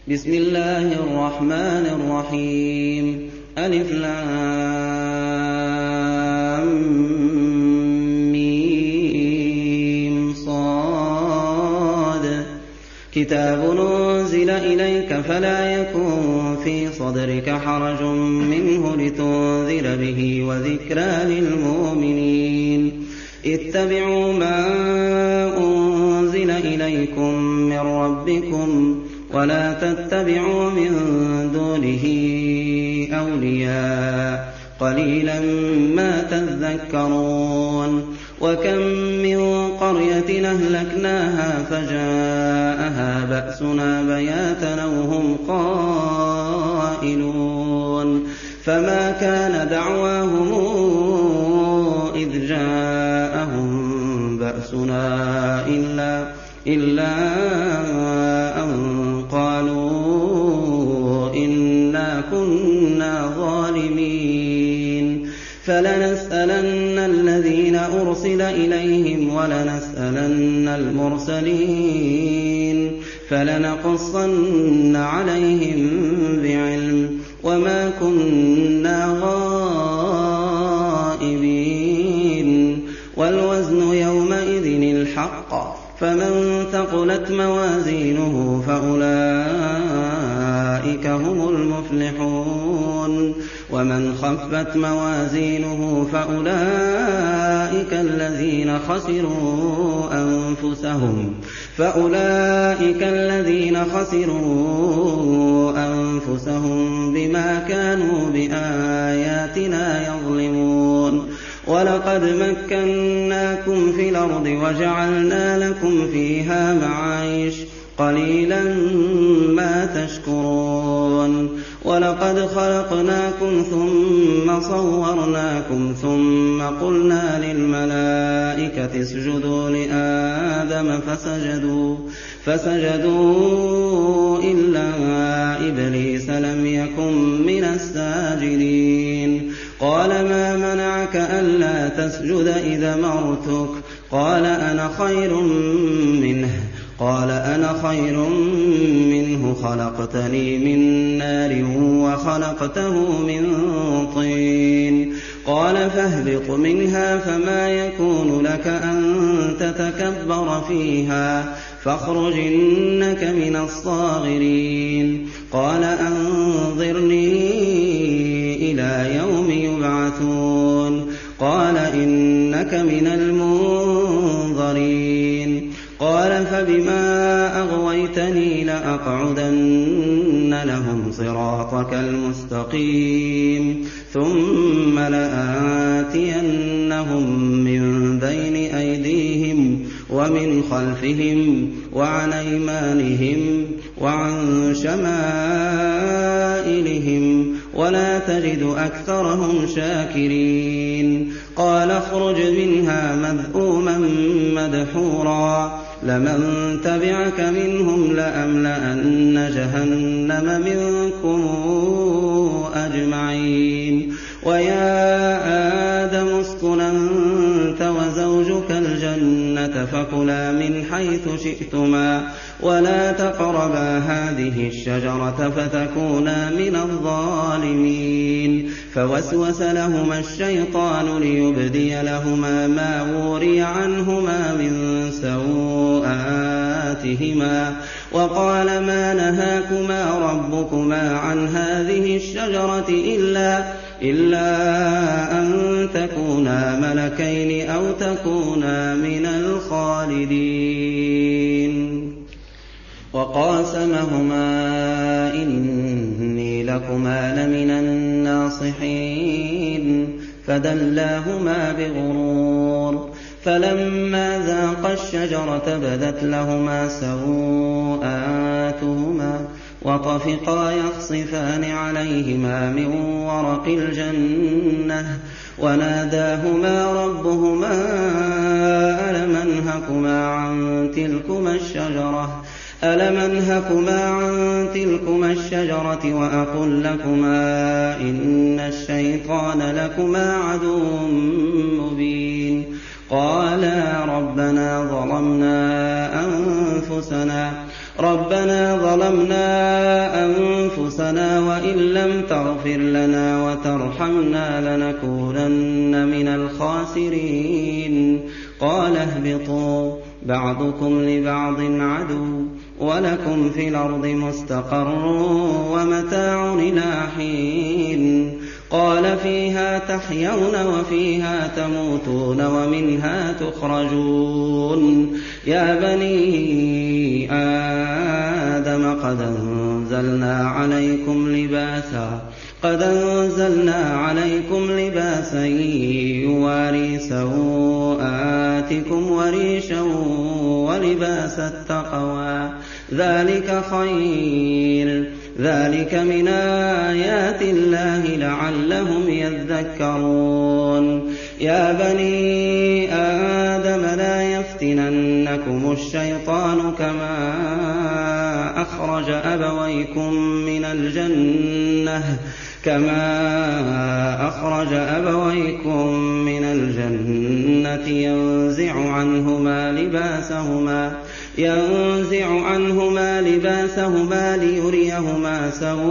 بسم الله الرحمن الرحيم ألف لام ميم صاد كتاب أنزل إليك فلا يكن في صدرك حرج منه لتنذر به وذكرى للمؤمنين اتبعوا ما أنزل إليكم من ربكم ولا تتبعوا من دونه أولياء قليلا ما تذكرون وكم من قرية أهلكناها فجاءها بأسنا بياتا أو هم قائلون فما كان دعواهم إذ جاءهم بأسنا إلا أن قالوا إنا كنا ظالمين فلنسألن الذين أرسل إليهم ولنسألن المرسلين فلنقصن عليهم بعلم وما كنا غائبين والوزن يومئذ الحق فمن ثقلت موازينه فأولئك هم المفلحون ومن خفت موازينه فأولئك الذين خسروا أنفسهم بما كانوا بآياتنا يظلمون ولقد مكناكم في الأرض وجعلنا لكم فيها معايش قليلا ما تشكرون ولقد خلقناكم ثم صورناكم ثم قلنا للملائكة اسجدوا لآدم فسجدوا إلا إبليس لم يكن من الساجدين قال ما منعك ألا تسجد إذ أمرتك قال أنا خير منه خلقتني من نار وخلقته من طين قال فاهبط منها فما يكون لك أن تتكبر فيها فاخرج إنك من الصاغرين قال أنظرني إلى يوم يبعثون قال إنك من المنظرين قال فبما أغويتني لأقعدن لهم صراطك المستقيم ثم لآتينهم من بين أيديهم ومن خلفهم وعن أيمانهم وعن شمائلهم ولا تجد أكثرهم شاكرين قال اخرج منها مذءوما مدحورا لمن تبعك منهم لأملأن جهنم منكم أجمعين ويا آدم اسكن أنت وزوجك الجنة فكلا من حيث شئتما ولا تقربا هذه الشجرة فتكونا من الظالمين فوسوس لهما الشيطان ليبدي لهما ما وري عنهما من سوآتهما وقال ما نهاكما ربكما عن هذه الشجرة إلا أن تكونا ملكين أو تكونا من الخالدين وقاسمهما إني لكما لمن الناصحين فدلاهما بغرور فلما ذاقا الشجرة بدت لهما سوآتهما وطفقا يخصفان عليهما من ورق الجنة وناداهما ربهما ألم أنهكما عن تلكما الشجرة وأقل لكما إن الشيطان لكما عدو مبين قالا ربنا ظلمنا أنفسنا ربنا ظلمنا أنفسنا وإن لم تغفر لنا وترحمنا لنكونن من الخاسرين قال اهبطوا بعضكم لبعض عدو ولكم في الأرض مستقر ومتاع إلى حين قال فيها تحيون وفيها تموتون ومنها تخرجون يا بني آدم قد أنزلنا عليكم لباسا يواري سوآتكم وريشا ولباس التقوى ذلك خير ذلك من آيات الله لعلهم يذكرون يا بني آدم لا يفتننكم الشيطان كما أخرج أبويكم من الجنة ينزع عنهما لباسهما ليريهما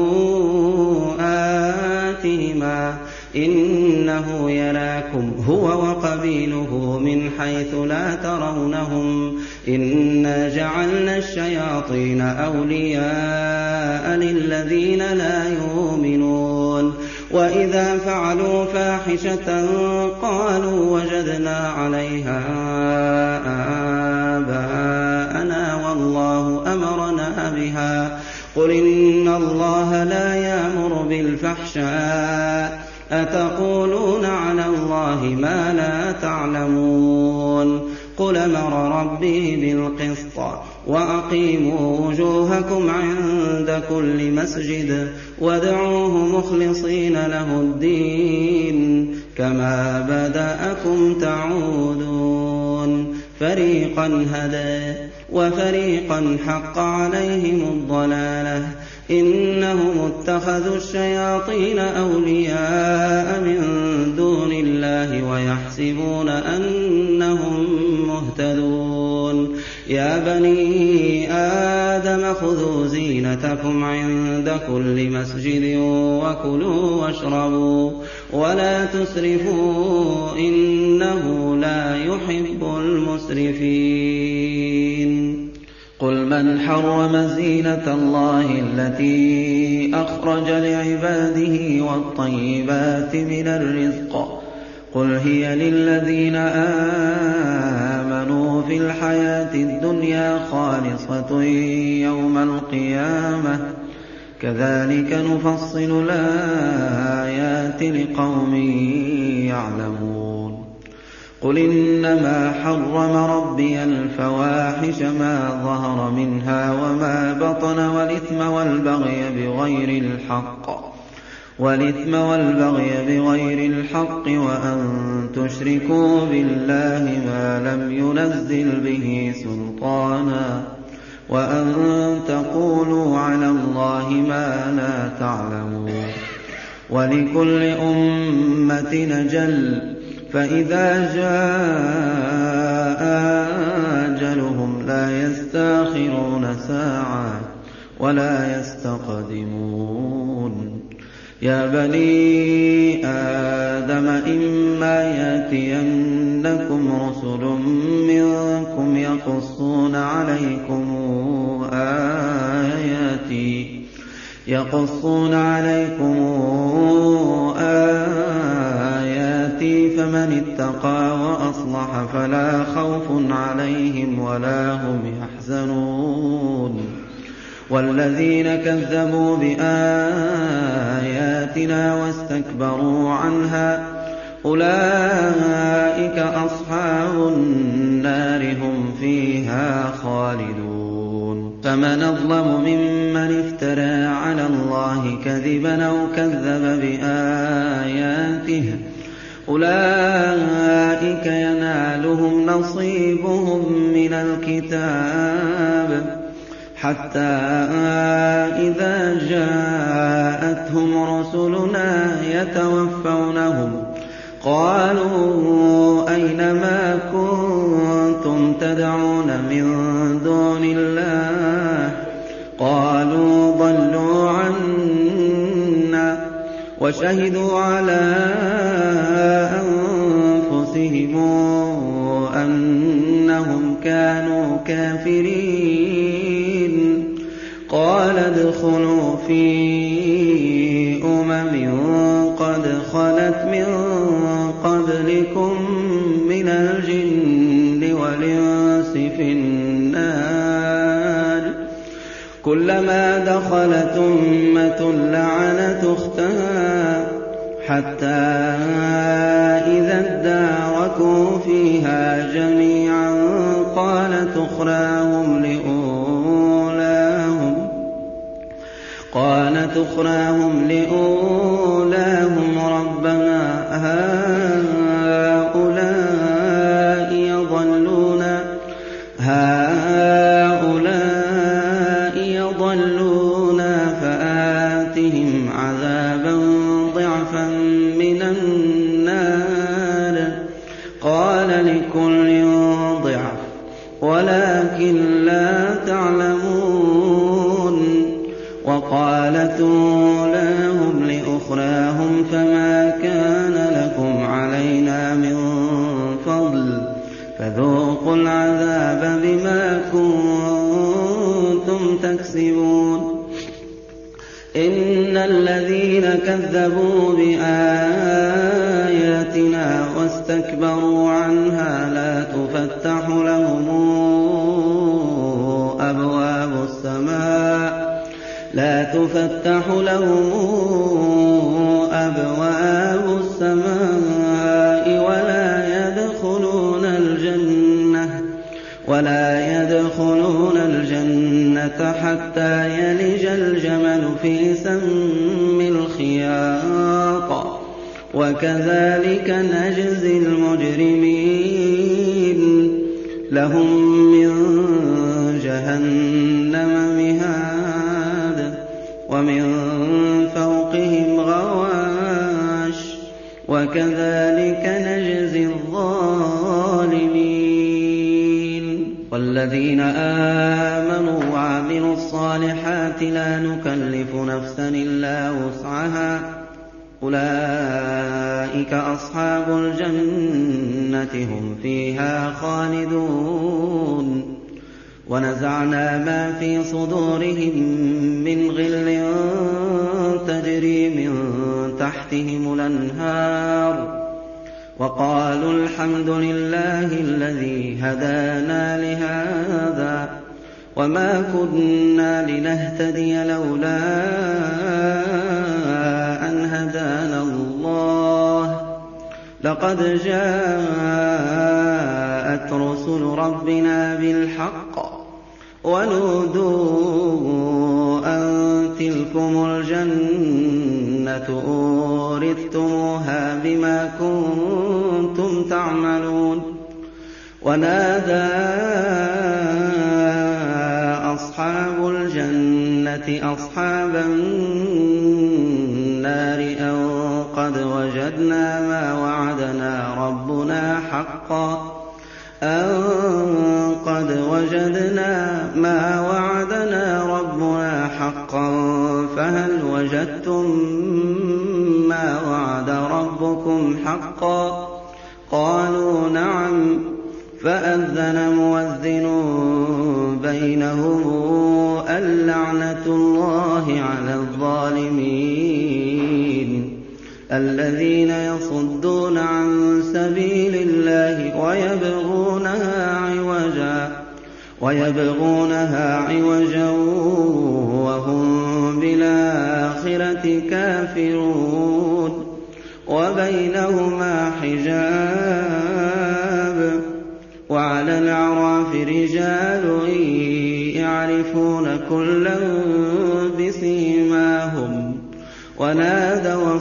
سوآتهما إنه يراكم هو وقبيله من حيث لا ترونهم إنا جعلنا الشياطين أولياء للذين لا يؤمنون وإذا فعلوا فاحشة قالوا وجدنا عليها آباءنا والله أمرنا بها قل إن الله لا يأمر بالفحشاء أتقولون على الله ما لا تعلمون قل أمر ربي بالقسط وأقيموا وجوهكم عند كل مسجد وادعوه مخلصين له الدين كما بدأكم تعودون فريقا هدى وفريقا حق عليهم الضلالة إنهم اتخذوا الشياطين أولياء من دون الله ويحسبون أنهم مهتدون يا بني آدم خذوا زينتكم عند كل مسجد وكلوا واشربوا ولا تسرفوا إنه لا يحب المسرفين قل من حرم زينة الله التي أخرج لعباده والطيبات من الرزق قل هي للذين آمنوا في الحياة الدنيا خالصة يوم القيامة كذلك نفصل الآيات لقوم يعلمون قل إنما حرم ربي الفواحش ما ظهر منها وما بطن والإثم والبغي بغير الحق وأن تشركوا بالله ما لم ينزل به سلطانا وأن تقولوا على الله ما لا تعلمون ولكل أمة أجل فإذا جاء أجلهم لا يستأخرون ساعة ولا يستقدمون يا بني آدم إما يأتينكم رسل منكم يقصون عليكم آياتي فمن اتقى وأصلح فلا خوف عليهم ولا هم يحزنون والذين كذبوا بآياتنا واستكبروا عنها أولئك أصحاب النار هم فيها خالدون فمن أظلم ممن افترى على الله كذبا أو كذب بآياته أولئك ينالهم نصيبهم من الكتاب حتى إذا جاءتهم رسلنا يتوفونهم قالوا أين ما كنتم تدعون من دون الله وشهدوا على أنفسهم أنهم كانوا كافرين. قال ادخلوا في قد خلت من قبلكم من الجن والإنس في النار كلما دخلت أمة لعنت أختها حتى إذا اداركوا فيها جميعا قالت أخراهم لأولاهم ربنا هؤلاء يضلونا فآتهم عذابا ضعفا من النار. قال لكل ضعف ولكن لا تعلمون. وقالت أولاهم لأخراهم فما كان لكم علينا من فضل فذوقوا العذاب بما كنتم تكسبون. إن الذين كذبوا بآياتنا واستكبروا عنها لا تفتح لهم أبواب السماء ولا يدخلون الجنة حتى يلج الجمل في سم الخياط وكذلك نجزي المجرمين. لهم من جهنم مهاد ومن فوقهم غواش وكذلك نجزي الظالمين. والذين آمنوا وعملوا الصالحات لا نكلف نفسا إلا وسعها أولئك أصحاب الجنة هم فيها خالدون. ونزعنا ما في صدورهم من غل تجري من تحتهم الأنهار وقالوا الحمد لله الذي هدانا لهذا وما كنا لنهتدي لولا أن هدانا الله لقد جاءت رسل ربنا بالحق ونودوا أن تلكم الجنة أورثتموها بما كنتم تعملون. ونادى أصحاب الجنة أصحاب النار أن قد وجدنا ما وعدنا ربنا حقا فهل وجدتم ما وعد ربكم حقا؟ قالوا نعم. فأذن مؤذن بينهم اللعنة الله على الظالمين الذين يصدون عن سبيل الله ويبغونها عوجا وهم بالآخرة كافرون وبينهما حجاب. وعلى الأعراف رجال يعرفون كلا بسيماهم ونادوا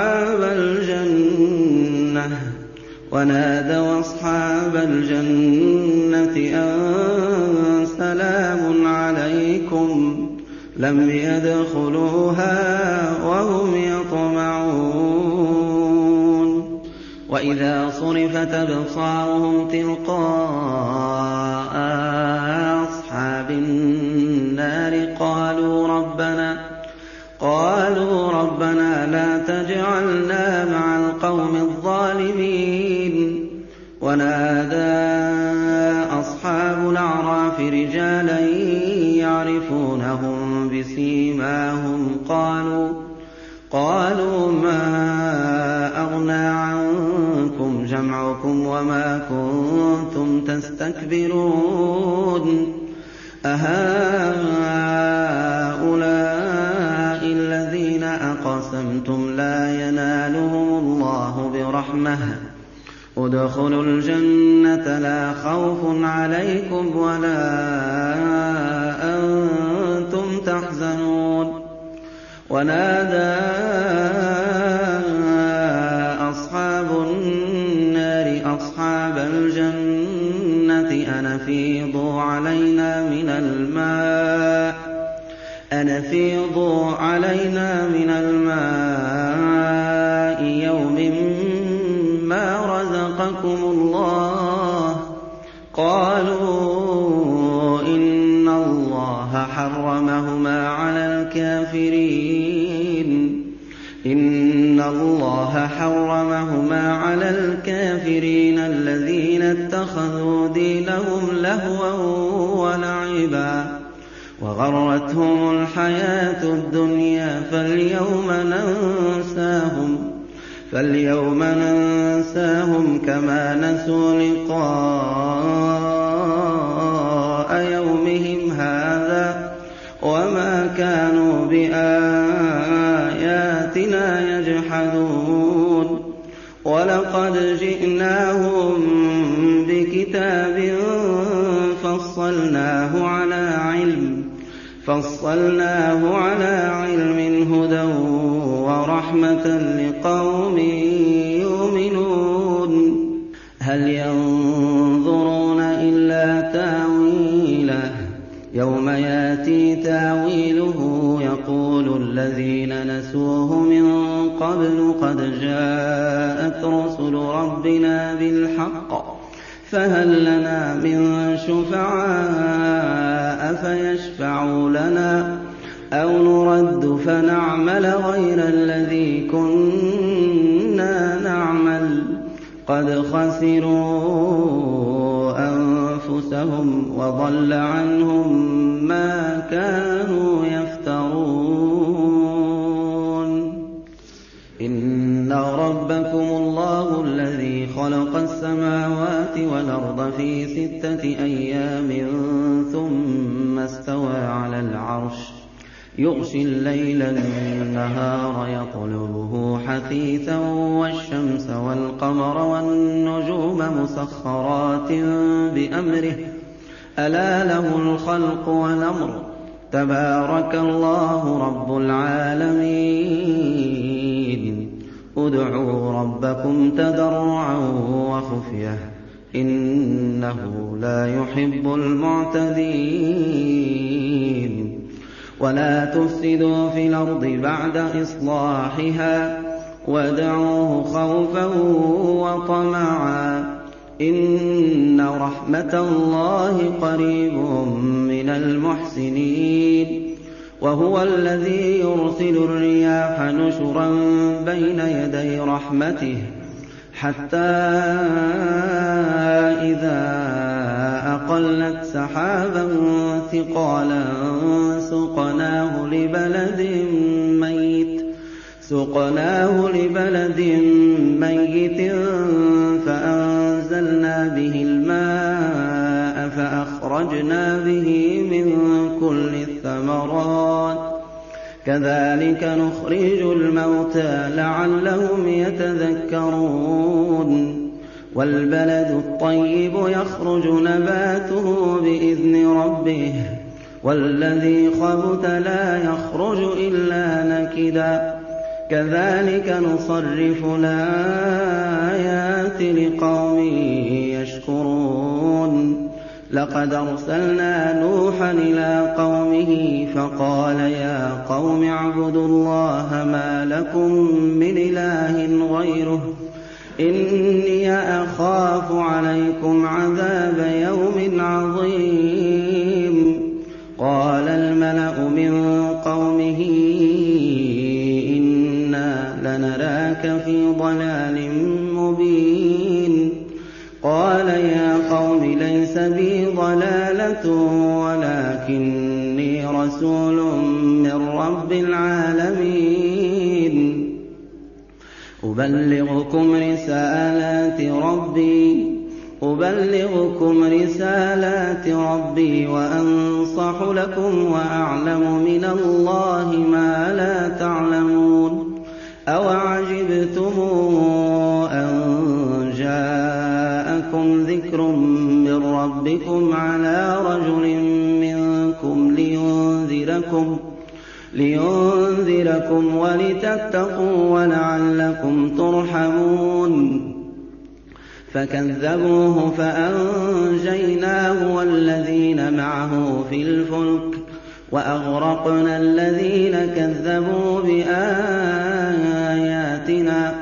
أصحاب الجنة أن سلام عليكم لم يدخلوها وهم يطمعون. وإذا صرفت أبصارهم تلقاء قالوا ربنا لا تجعلنا مع القوم الظالمين. ونادى أصحاب الأعراف رجالا يعرفونهم بسيماهم قالوا ما أغنى عنكم جمعكم وما كنتم تستكبرون أهؤلاء الذين أقسمتم لا ينالهم الله برحمة ادخلوا الجنة لا خوف عليكم ولا أنتم تحزنون. ونادى أصحاب النار أصحاب الجنة أن أفيضوا علينا من الماء يوم ما رزقكم الله. قالوا إن الله حرمهما على الكافرين الذين اتخذوا دينهم لهوا ولعبا وغرتهم الحياة الدنيا فاليوم ننساهم كما نسوا لقاء يومهم هذا وما كانوا بآياتنا يجحدون. ولقد جئناهم بكتاب فصلناه على علم هدى ورحمة لقوم يؤمنون. هل ينظرون إلا تاويله يوم ياتي تاويله يقول الذين نسوه من قبل قد جاءت رسل ربنا بالحق فهل لنا من شفعاء فيشفعوا لنا أو نرد فنعمل غير الذي كنا نعمل قد خسروا أنفسهم وضل عنهم ما كانوا يفترون. إن ربكم الله الذي خلق السماوات والأرض في 6 أيام ثم استوى على العرش يغشي الليل النهار يطلبه حثيثا والشمس والقمر والنجوم مسخرات بأمره ألا له الخلق والأمر تبارك الله رب العالمين. ادعوا ربكم تضرعا وخفية إنه لا يحب المعتدين. ولا تفسدوا في الأرض بعد إصلاحها وادعوه خوفا وطمعا إن رحمة الله قريب من المحسنين. وهو الذي يرسل الرياح نشرا بين يدي رحمته حتى إذا أقلت سحابا ثقالا سقناه لبلد ميت فأنزلنا به الماء فأخرجنا به من كل الثمرات كذلك نخرج الموتى لعلهم يتذكرون. والبلد الطيب يخرج نباته بإذن ربه والذي خبث لا يخرج إلا نكدا كذلك نصرف الآيات لقوم يشكرون. لقد أرسلنا نوحا إلى قومه فقال يا قوم اعبدوا الله ما لكم من إله غيره إني أخاف عليكم عذاب يوم عظيم. قال الملأ من قومه لنراك في ضلال مبين قال يا قوم ليس بي ضلالة ولكني رسول من رب العالمين أبلغكم رسالات ربي وأنصح لكم وأعلم من الله ما لا تعلمون أوعجبتم أن جاءكم ذكر من ربكم على رجل منكم لينذركم ولتتقوا ولعلكم ترحمون فكذبوه فأنجيناه والذين معه في الفلك وأغرقنا الذين كذبوا بآياتنا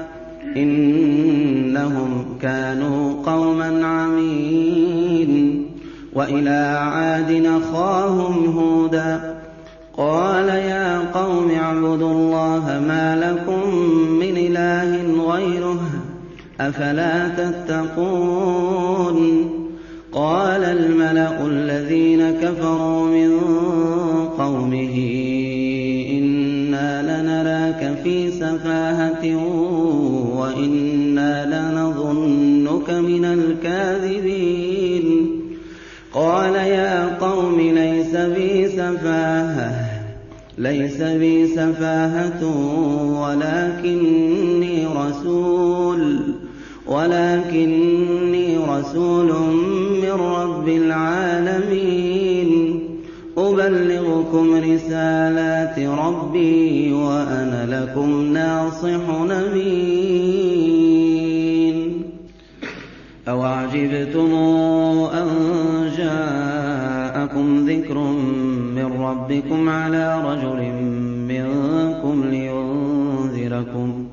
إنهم كانوا قوما عمين وإلى عاد أخاهم هودا قال يا قوم اعبدوا الله ما لكم من إله غيره أفلا تتقون قال الملأ الذين كفروا من قومه إنا لنراك في سفاهة وإنا لنظنك من الكاذبين قال يا قوم ليس بي سفاهة ولكني رسول من رب العالمين أبلغكم رسالات ربي وأنا لكم ناصح أمين أوعجبتم أن جاءكم ذكر من ربكم على رجل منكم لينذركم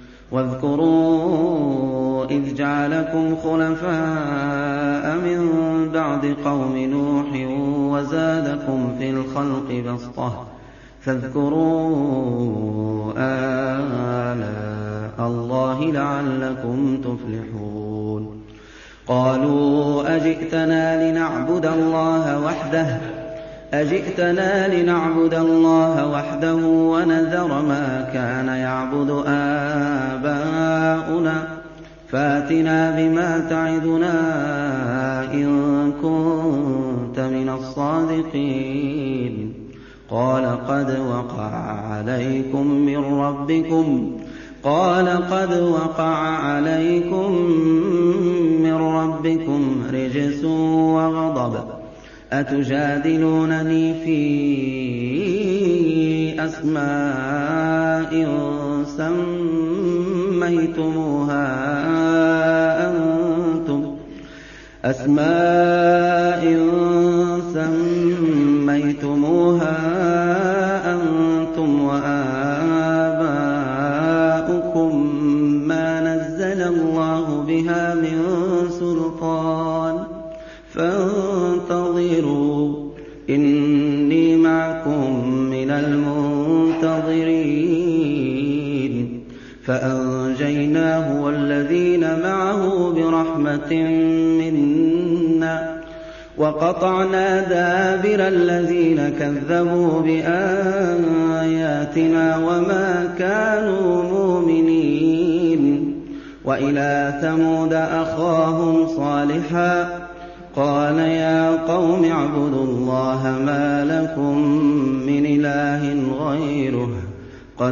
واذكروا إذ جعلكم خلفاء من بعد قوم نوح وزادكم في الخلق بسطة فاذكروا آلاء الله لعلكم تفلحون قالوا أجئتنا لنعبد الله وحده ونذر ما كان يعبد آباؤنا فاتنا بما تعدنا إن كنت من الصادقين قال قد وقع عليكم من ربكم رجس وغضب أتجادلونني في أسماء سميتموها أنتم وآباؤكم ما نزل الله بها من سلطان فانتظروا إني معكم من المنتظرين فأنجيناه والذين معه برحمة منا وقطعنا دابر الذين كذبوا بآياتنا وما كانوا مؤمنين وإلى ثمود أخاهم صالحا قال يا قوم اعبدوا الله ما لكم من إله غيره قد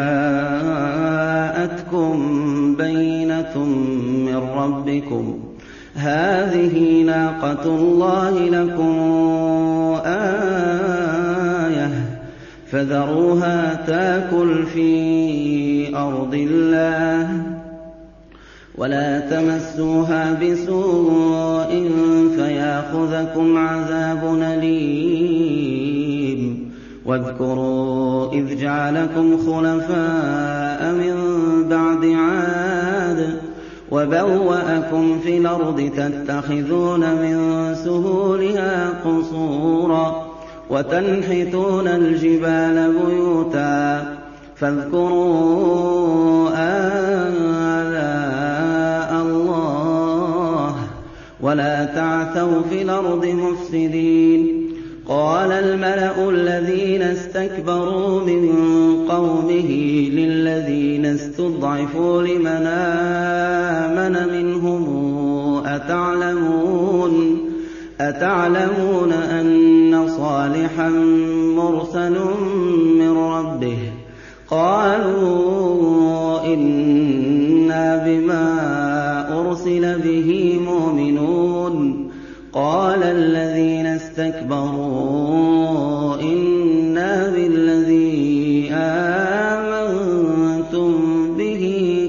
جاءتكم بينة من ربكم هذه ناقة الله لكم آية فذروها تاكل في أرض الله ولا تمسوها بسوء فياخذكم عذاب أليم واذكروا إذ جعلكم خلفاء من بعد عاد وبوأكم في الأرض تتخذون من سهولها قصورا وتنحتون الجبال بيوتا فاذكروا ولا تعثوا في الأرض مفسدين. قال الملأ الذين استكبروا من قومه للذين استضعفوا لمن آمن منهم أتعلمون أن صالحا مرسل من ربه؟ قالوا إنا بما أرسل به مؤمنون. قال الذين استكبروا إنا بالذي آمنتم به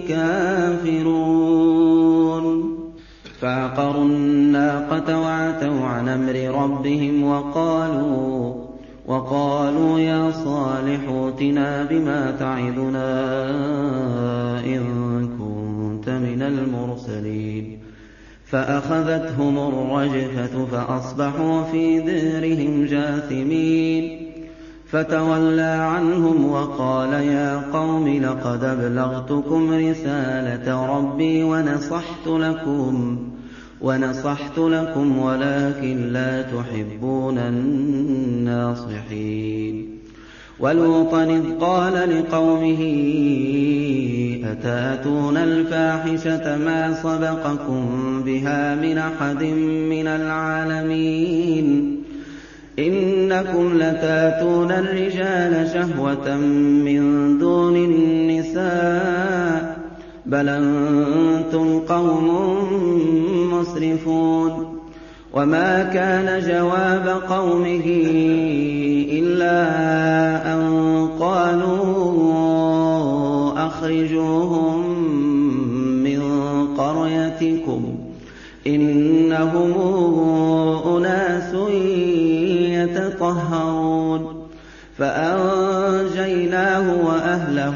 كافرون. فعقروا الناقة وعتوا عن أمر ربهم وقالوا يا صالح ائتنا بما تعدنا إن كنت من المرسلين. فأخذتهم الرجفة فأصبحوا في ديرهم جاثمين. فتولى عنهم وقال يا قوم لقد أبلغتكم رسالة ربي ونصحت لكم ولكن لا تحبون الناصحين. ولوطا إذ قال لقومه أتأتون الفاحشة ما سبقكم بها من أحد من العالمين إنكم لتأتون الرجال شهوة من دون النساء بل أنتم قوم مسرفون. وما كان جواب قومه إلا أن قالوا أخرجوهم من قريتكم إنهم أناس يتطهرون. فأنجيناه وأهله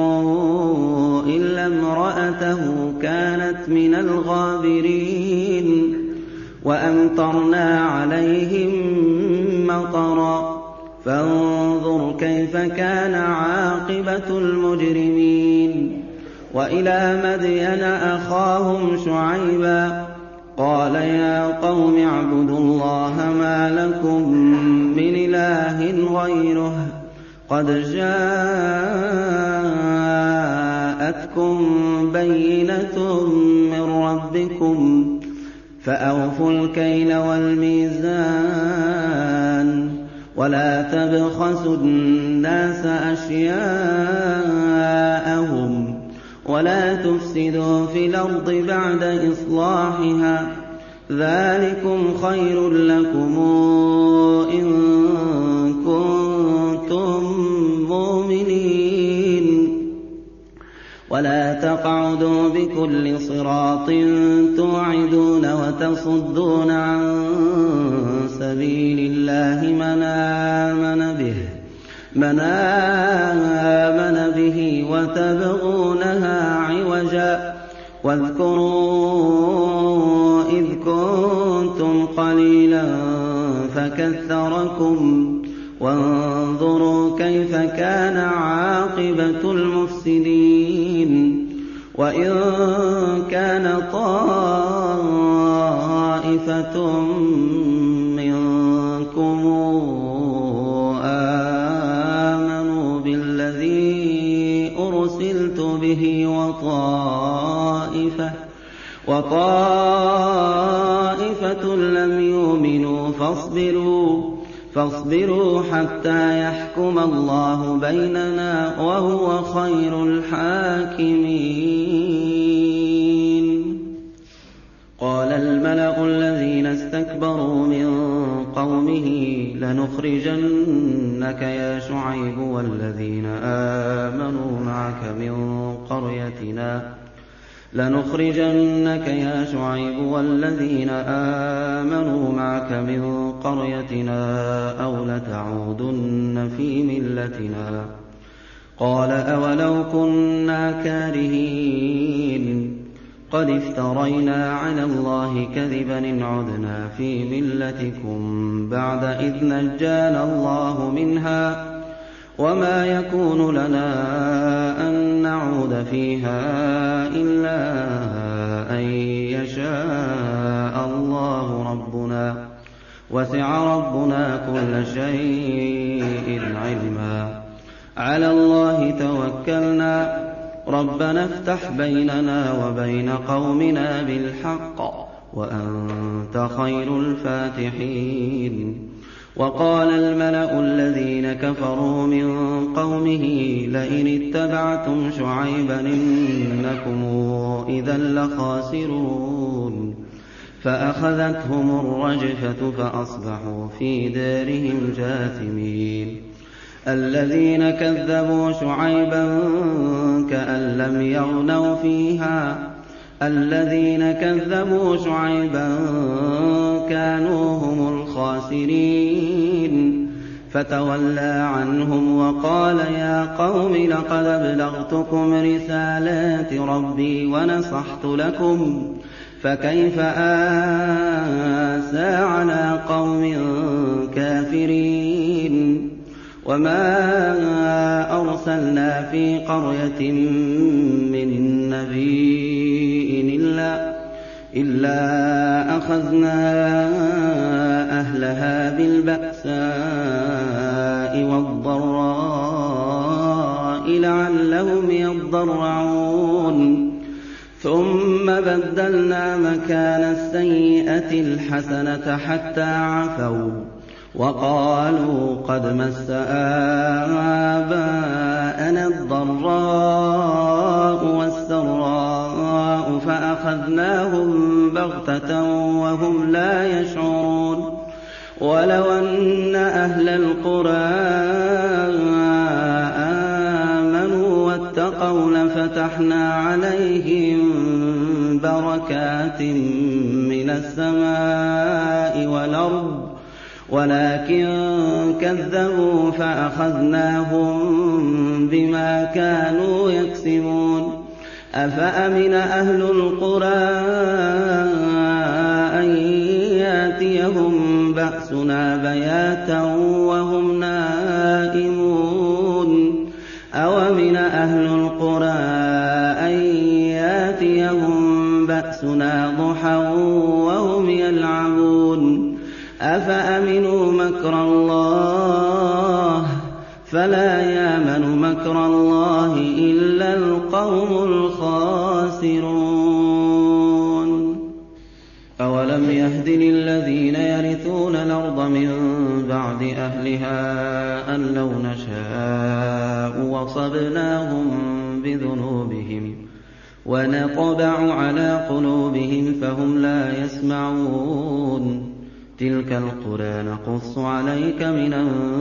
إلا امرأته كانت من الغابرين. وأمطرنا عليهم مطرا فانظر كيف كان عاقبة المجرمين. وإلى مدين أخاهم شعيبا قال يا قوم اعبدوا الله ما لكم من إله غيره قد جاءتكم بينة من ربكم فأوفوا الكيل والميزان ولا تبخسوا الناس أشياءهم ولا تفسدوا في الأرض بعد إصلاحها ذلكم خير لكم إن كنتم مؤمنين. ولا تقعدوا بكل صراط توعدون وتصدون عن سبيل الله من آمن به وتبغونها عوجا واذكروا إذ كنتم قليلا فكثركم وانظروا كيف كان عاقبة المفسدين. وإن كان طائفة منكم آمنوا بالذي أرسلت به وطائفة لم يؤمنوا فاصبروا حتى يحكم الله بيننا وهو خير الحاكمين. قال الملأ الذين استكبروا من قومه لنخرجنك يا شعيب والذين آمنوا معك من قريتنا أو لتعودن في ملتنا. قال أولو كنا كارهين قد افترينا على الله كذبا إن عدنا في ملتكم بعد إذ نجانا الله منها وما يكون لنا أن نعود فيها إلا أن يشاء الله وسع ربنا كل شيء علما. على الله توكلنا ربنا افتح بيننا وبين قومنا بالحق وأنت خير الفاتحين. وقال الملأ الذين كفروا من قومه لئن اتبعتم شعيبا إنكم إذا لخاسرون. فأخذتهم الرجفة فأصبحوا في دارهم جاثمين. الذين كذبوا شعيبا كأن لم يغنوا فيها الذين كذبوا شعيبا كانوا هم الخاسرين. فتولى عنهم وقال يا قوم لقد أبلغتكم رسالات ربي ونصحت لكم فكيف آسى على قوم كافرين. وما أرسلنا في قرية من نبي إلا أخذنا أهلها بالبأساء والضراء لعلهم يضرعون. ثم بدلنا مكان السيئة الحسنة حتى عفوا وقالوا قد مس آباءنا الضراء والسراء فأخذناهم بغتة وهم لا يشعرون. ولو أن أهل القرى آمنوا واتقوا لفتحنا عليهم بركات من السماء والأرض ولكن كذبوا فأخذناهم بما كانوا يكسبون. أفأمن أهل القرى أن يأتيهم بأسنا بياتا وهم نائمون أومن أهل القرى أن يأتيهم بأسنا ضحى وهم يلعبون. أفأمنوا مكر الله فلا يامن مكر الله إلا القوم الخاسرون. أولم يهد للذين يرثون الأرض من بعد أهلها أن لو نشاء وصبناهم بذنوبهم ونطبع على قلوبهم فهم لا يسمعون. تلك القرى نقص عليك من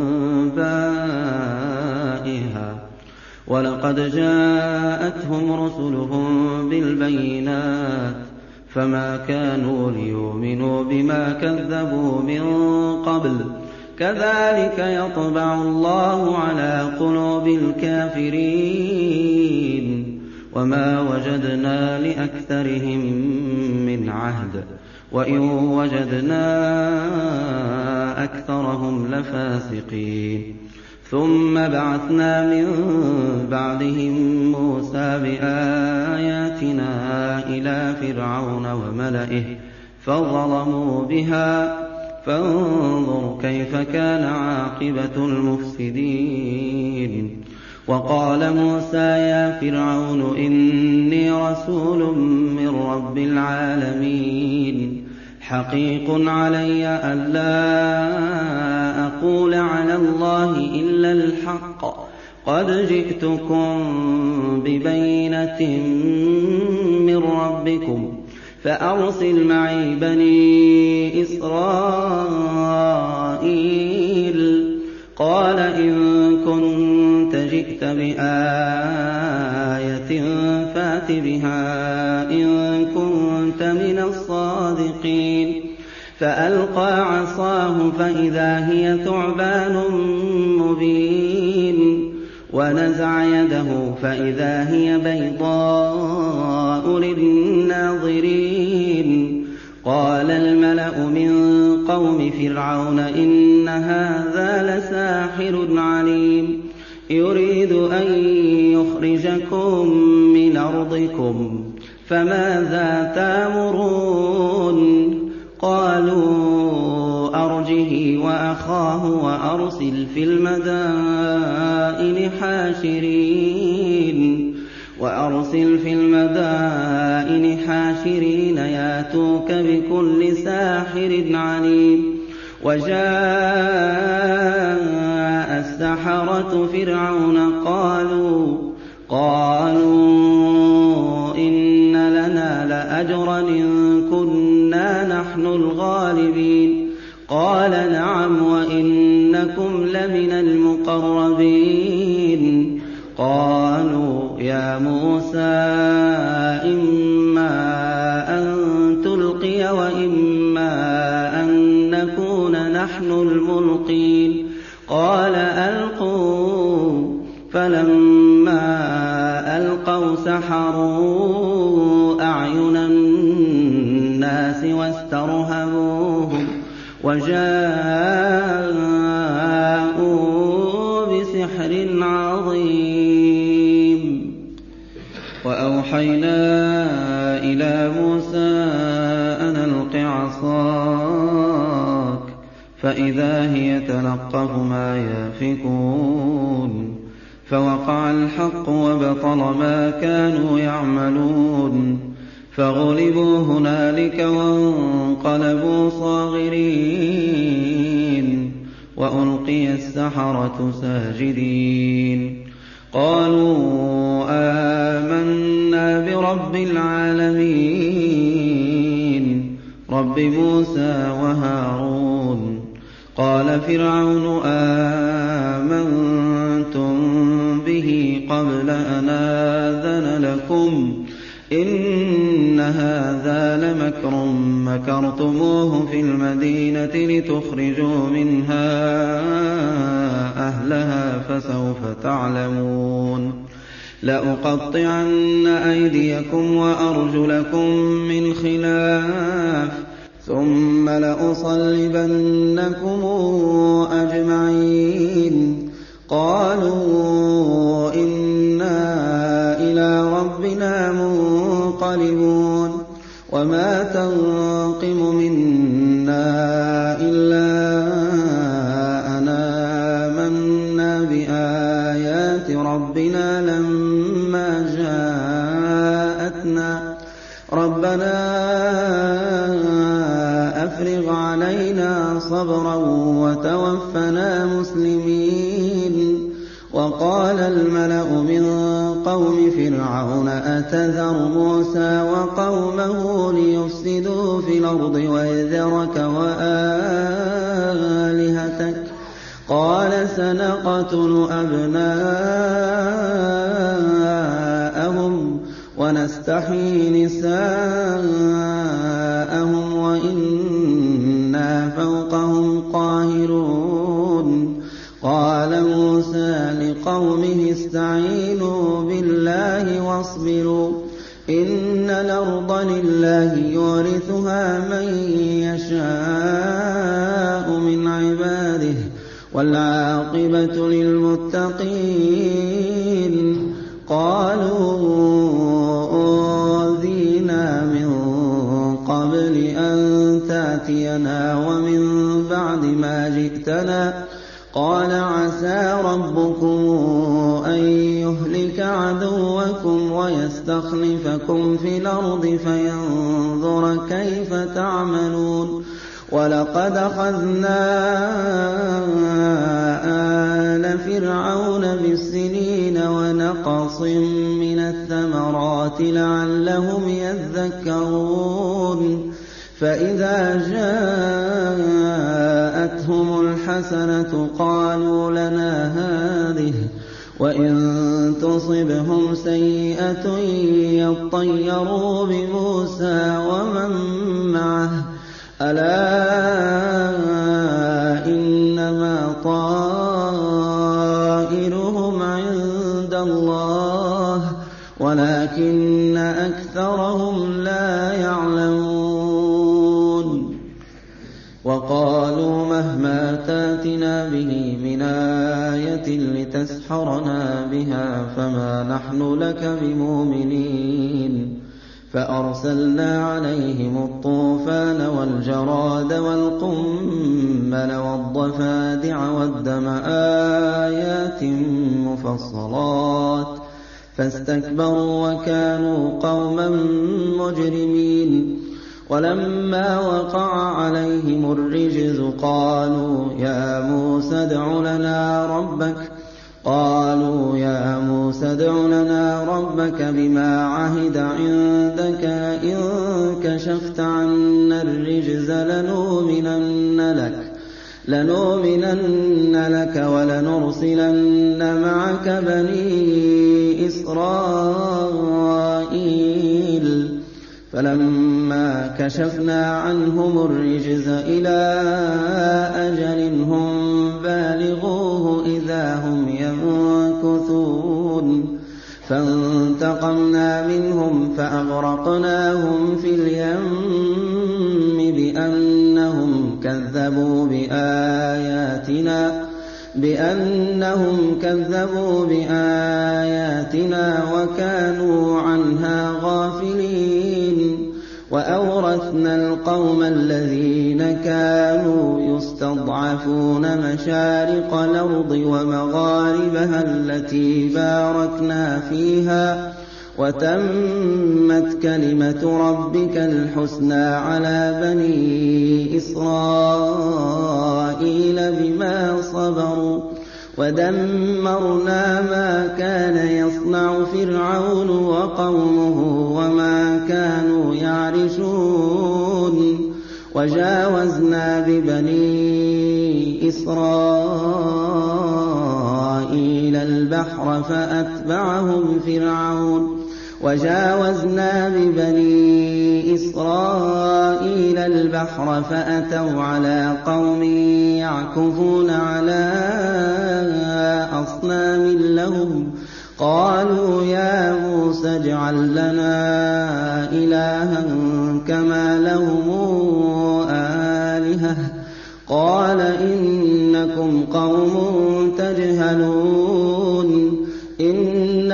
أنبائها ولقد جاءتهم رسلهم بالبينات فما كانوا ليؤمنوا بما كذبوا من قبل كذلك يطبع الله على قلوب الكافرين. وما وجدنا لأكثرهم من عهد وإن وجدنا أكثرهم لفاسقين. ثم بعثنا من بعدهم موسى بآياتنا إلى فرعون وملئه فظلموا بها فانظر كيف كان عاقبة المفسدين. وقال موسى يا فرعون إني رسول من رب العالمين حقيق علي ألا أقول على الله إلا الحق قد جئتكم ببينة من ربكم فأرسل معي بني إسرائيل. قال إن كنت جئت بآية فات بها إن كنت من الصادقين. فألقى عصاه فإذا هي ثعبان مبين ونزع يده فإذا هي بيضاء للناظرين. قال الملأ من قوم فرعون إن هذا لساحر عليم يريد أن يخرجكم من أرضكم فماذا تأمرون. قالوا أَخَاهُ وَأَرْسِلْ فِي الْمَدَائِنِ حَاشِرِينَ يَأْتُوكَ بِكُلِّ سَاحِرٍ عَلِيمٍ وَجَاءَ السَّحَرَةُ فِرْعَوْنَ قَالُوا إِنَّ لَنَا لَأَجْرًا إِن كُنَّا نَحْنُ الْغَالِبِينَ قَالَ نَعَمْ وَإِنَّكُمْ لَمِنَ الْمُقَرَّبِينَ قَالُوا يَا مُوسَىٰ إِمَّا أَن تُلْقِيَ وَإِمَّا أَن نَّكُونَ نَحْنُ الْمُلْقِينَ قَالَ أَلْقُوا فَلَمَّا أَلْقَوْا سَحَرُوا أَعْيُنَ النَّاسِ وَاسْتَرْهَبُوهُمْ وَجَاءُوا بِسِحْرٍ عَظِيمٍ وَأَوْحَيْنَا إِلَىٰ مُوسَىٰ أَنْ أَلْقِ عَصَاكَ فَإِذَا هِيَ تَلْقَفُ مَا يَأْفِكُونَ فَوَقَعَ الْحَقُّ وَبَطَلَ مَا كَانُوا يَعْمَلُونَ فَغُلِبُوا هُنَالِكَ وَانقَلَبُوا صَاغِرِينَ وَأُلْقِيَ السَّحَرَةُ سَاجِدِينَ قَالُوا آمَنَّا بِرَبِّ الْعَالَمِينَ رَبِّ مُوسَىٰ وَهَارُونَ قَالَ فِرْعَوْنُ آمَنتُم بِهِ قَبْلَ أَنْ آذَنَ لَكُمْ إِنَّ هَٰذَا لَمَكْرٌ مَّكَرْتُمُوهُ فِي الْمَدِينَةِ لِتُخْرِجُوا مِنْهَا أَهْلَهَا فَسَوْفَ تَعْلَمُونَ لَأُقَطِّعَنَّ أَيْدِيَكُمْ وَأَرْجُلَكُم مِّنْ خِلَافٍ ثُمَّ لَأُصَلِّبَنَّكُمْ أَجْمَعِينَ قَالُوا إِنَّا إِلَىٰ رَبِّنَا مُنقَلِبُونَ وَمَا تَنقِمُ مِنَّا إِلَّا أَنْ آمَنَّا بِآيَاتِ رَبِّنَا لَمَّا جَاءَتْنَا رَبَّنَا أَفْرِغْ عَلَيْنَا صَبْرًا وَتَوَفَّنَا مُسْلِمِينَ وَقَالَ الْمَلَأُ مِن قَوْمِ فِرْعَوْنَ أَتَذَرُ مُوسَىٰ وَقَوْمَهُ لِيُفْسِدُوا فِي الْأَرْضِ وَيَذَرَكَ وَآلِهَتَكَ ۚ قَالَ سَنَقْتُلُ أَبْنَاءَهُمْ وَنَسْتَحْيِي نِسَاءَهُمْ وَإِنَّا فَوْقَهُمْ قَاهِرُونَ قَالَ مُوسَىٰ لِقَوْمِهِ اسْتَعِينُوا بِاللَّهِ وَاصْبِرُوا إِنَّ الْأَرْضَ لِلَّهِ يُورِثُهَا مَن يَشَاءُ مِنْ عِبَادِهِ وَالْعَاقِبَةُ لِلْمُتَّقِينَ قَالُوا أُوذِينَا مِن قَبْلِ أَن تَأْتِيَنَا وَمِن بَعْدِ مَا جِئْتَنَا قَالَ عَسَىٰ رَبُّكُمْ أَن يُهْلِكَ عَدُوَّكُمْ وَيَسْتَخْلِفَكُمْ فِي الْأَرْضِ فَيَنظُرَ كَيْفَ تَعْمَلُونَ وَلَقَدْ أَخَذْنَا آلَ فِرْعَوْنَ بِالسِّنِينَ وَنَقْصٍ مِّنَ الثَّمَرَاتِ لَعَلَّهُمْ يَذَّكَّرُونَ فَإِذَا جَاءَتْهُمُ الْحَسَنَةُ قَالُوا لَنَا هَٰذِهِ وَإِن تُصِبْهُمْ سَيِّئَةٌ يَطَّيَّرُوا بِمُوسَىٰ وَمَن مَّعَهُ أَلَا إِنَّمَا طَائِرُهُمْ عِندَ اللَّهِ وَلَٰكِنَّ أَكْثَرَهُمْ لَا يَعْلَمُونَ وَقَالُوا مَهْمَا تَأْتِنَا بِهِ مِنْ آيَةٍ لِتَسْحَرَنَا بِهَا فَمَا نَحْنُ لَكَ بِمُؤْمِنِينَ فأرسلنا عليهم الطوفان والجراد والقمل والضفادع والدم آيات مفصلات فاستكبروا وكانوا قوما مجرمين. ولما وقع عليهم الرجز قالوا يا موسى ادع لنا ربك بما عهد عندك إن كشفت عنا الرجز لنؤمنن لك ولنرسلن معك بني إسرائيل. فلما كشفنا عنهم الرجز إلى أجل هم بالغوه إذا هم ينكثون فانتقمنا منهم فأغرقناهم في اليم بأنهم كذبوا بآياتنا وكانوا عنها غافلين. وأورثنا القوم الذين كانوا يستضعفون مشارق الأرض ومغاربها التي باركنا فيها وتمت كلمة ربك الحسنى على بني إسرائيل بما صبروا ودمرنا ما كان يصنع فرعون وقومه وما كانوا يعرشون. وجاوزنا ببني إسرائيل البحر فأتوا على قوم يعكفون على أصنام لهم قالوا يا موسى اجعل لنا إلها كما لهم آلهة قال إنكم قوم تجهلون. إن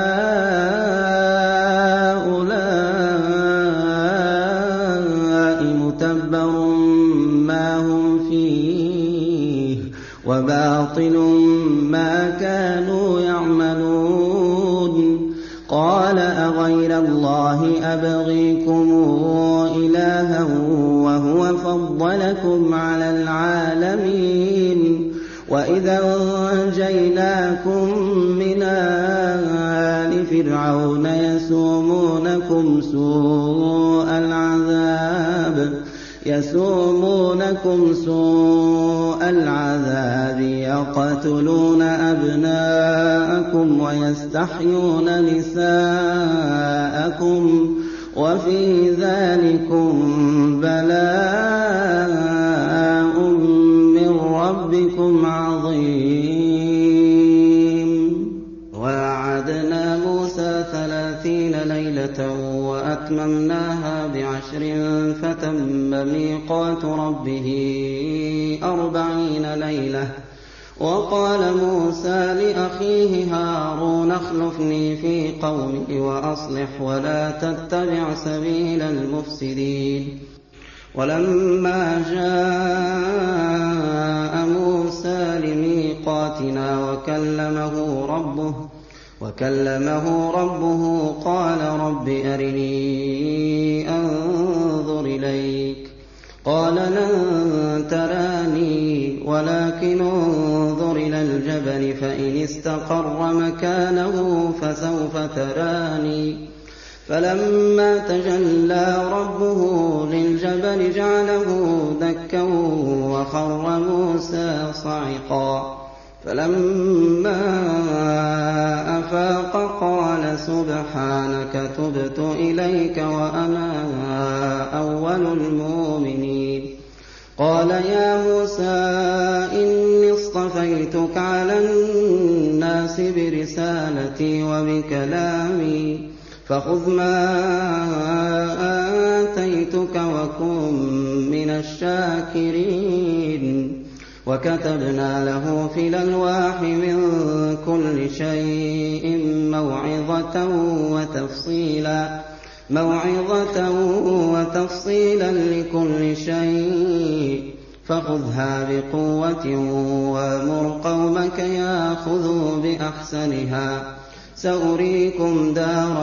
هؤلاء متبر ما هم فيه وباطل ما كانوا يعملون. قال أغير الله أبغيكم إلها وهو فضلكم على العالمين. وإذا أنجيناكم من آل فرعون يسومونكم سوء العذاب يقتلون أبناءكم ويستحيون نساءكم وفي ذلكم بلاء من ربكم عظيم. ووعدنا موسى 30 ليلة وأتممناها ب10 فتم ميقات ربه 40 ليلة. وقال موسى لأخيه هارون اخلفني في قومي وأصلح ولا تتبع سبيل المفسدين. ولما جاء موسى لميقاتنا وكلمه ربه قال رب أرني أنظر إليك قال لن تراني ولكن انظر إلى الجبل فإن استقر مكانه فسوف تراني. فلما تجلى ربه للجبل جعله دكا وخر موسى صعقا. فلما أفاق قال سبحانك تبت إليك وأنا أول المؤمنين. قال يا موسى إني اصطفيتك على الناس برسالتي وبكلامي فخذ ما آتيتك وكن من الشاكرين. وكتبنا له في الألواح من كل شيء موعظة وتفصيلا موعظة وتفصيلا لكل شيء فخذها بقوة وامر قومك ياخذوا بأحسنها سأريكم دار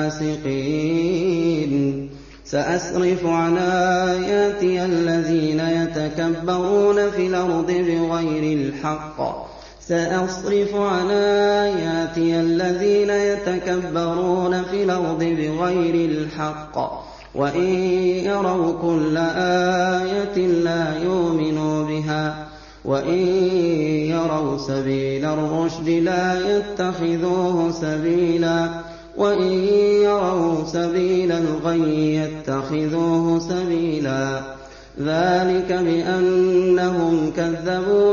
الفاسقين سأصرف عن آياتي الذين يتكبرون في الأرض بغير الحق سأصرف عن آياتي الذين يتكبرون في الأرض بغير الحق وإن يروا كل آية لا يؤمنوا بها وإن يروا سبيل الرشد لا يتخذوه سبيلا وإن يروا سبيل الغي يتخذوه سبيلا ذلك بأنهم كذبوا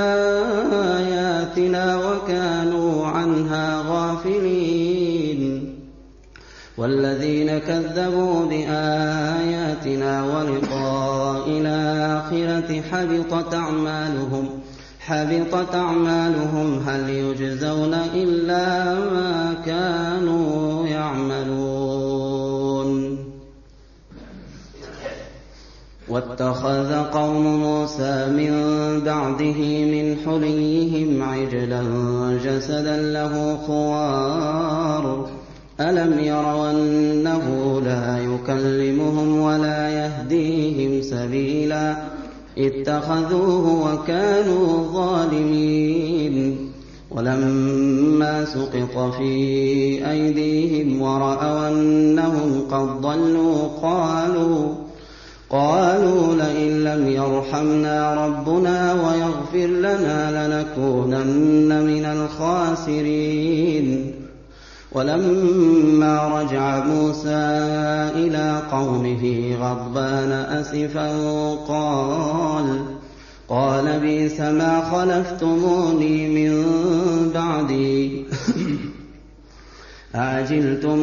بآياتنا وكانوا عنها غافلين والذين كذبوا بآياتنا ولقاء الآخرة حبطت أعمالهم هل يجزون إلا ما كانوا يعملون واتخذ قوم موسى من بعده من حليهم عجلا جسدا له خوار ألم يروا أنه لا يكلمهم ولا يهديهم سبيلا اتخذوه وكانوا ظالمين ولما سقط في أيديهم ورأوا أنهم قد ضلوا قالوا لئن لم يرحمنا ربنا ويغفر لنا لنكونن من الخاسرين ولما رجع موسى إلى قومه غضبان أسفا قال بئس ما خلفتموني من بعدي أعجلتم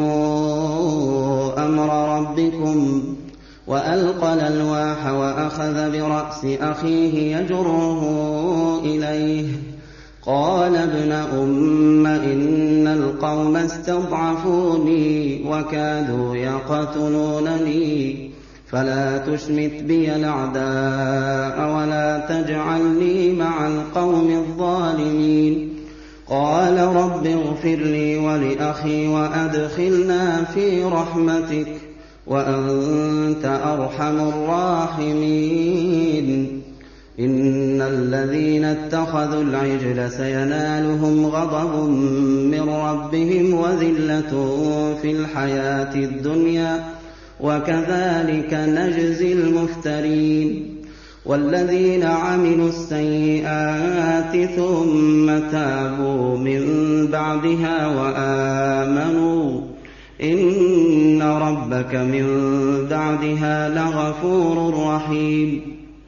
أمر ربكم وألقى الألواح وأخذ برأس أخيه يجره إليه قال ابن أم إن القوم استضعفوني وكادوا يقتلونني فلا تشمت بي الأعداء ولا تجعلني مع القوم الظالمين قال رب اغفر لي ولأخي وأدخلنا في رحمتك وأنت أرحم الراحمين إن الذين اتخذوا العجل سينالهم غضب من ربهم وذلة في الحياة الدنيا وكذلك نجزي المفترين والذين عملوا السيئات ثم تابوا من بعدها وآمنوا إن ربك من بعدها لغفور رحيم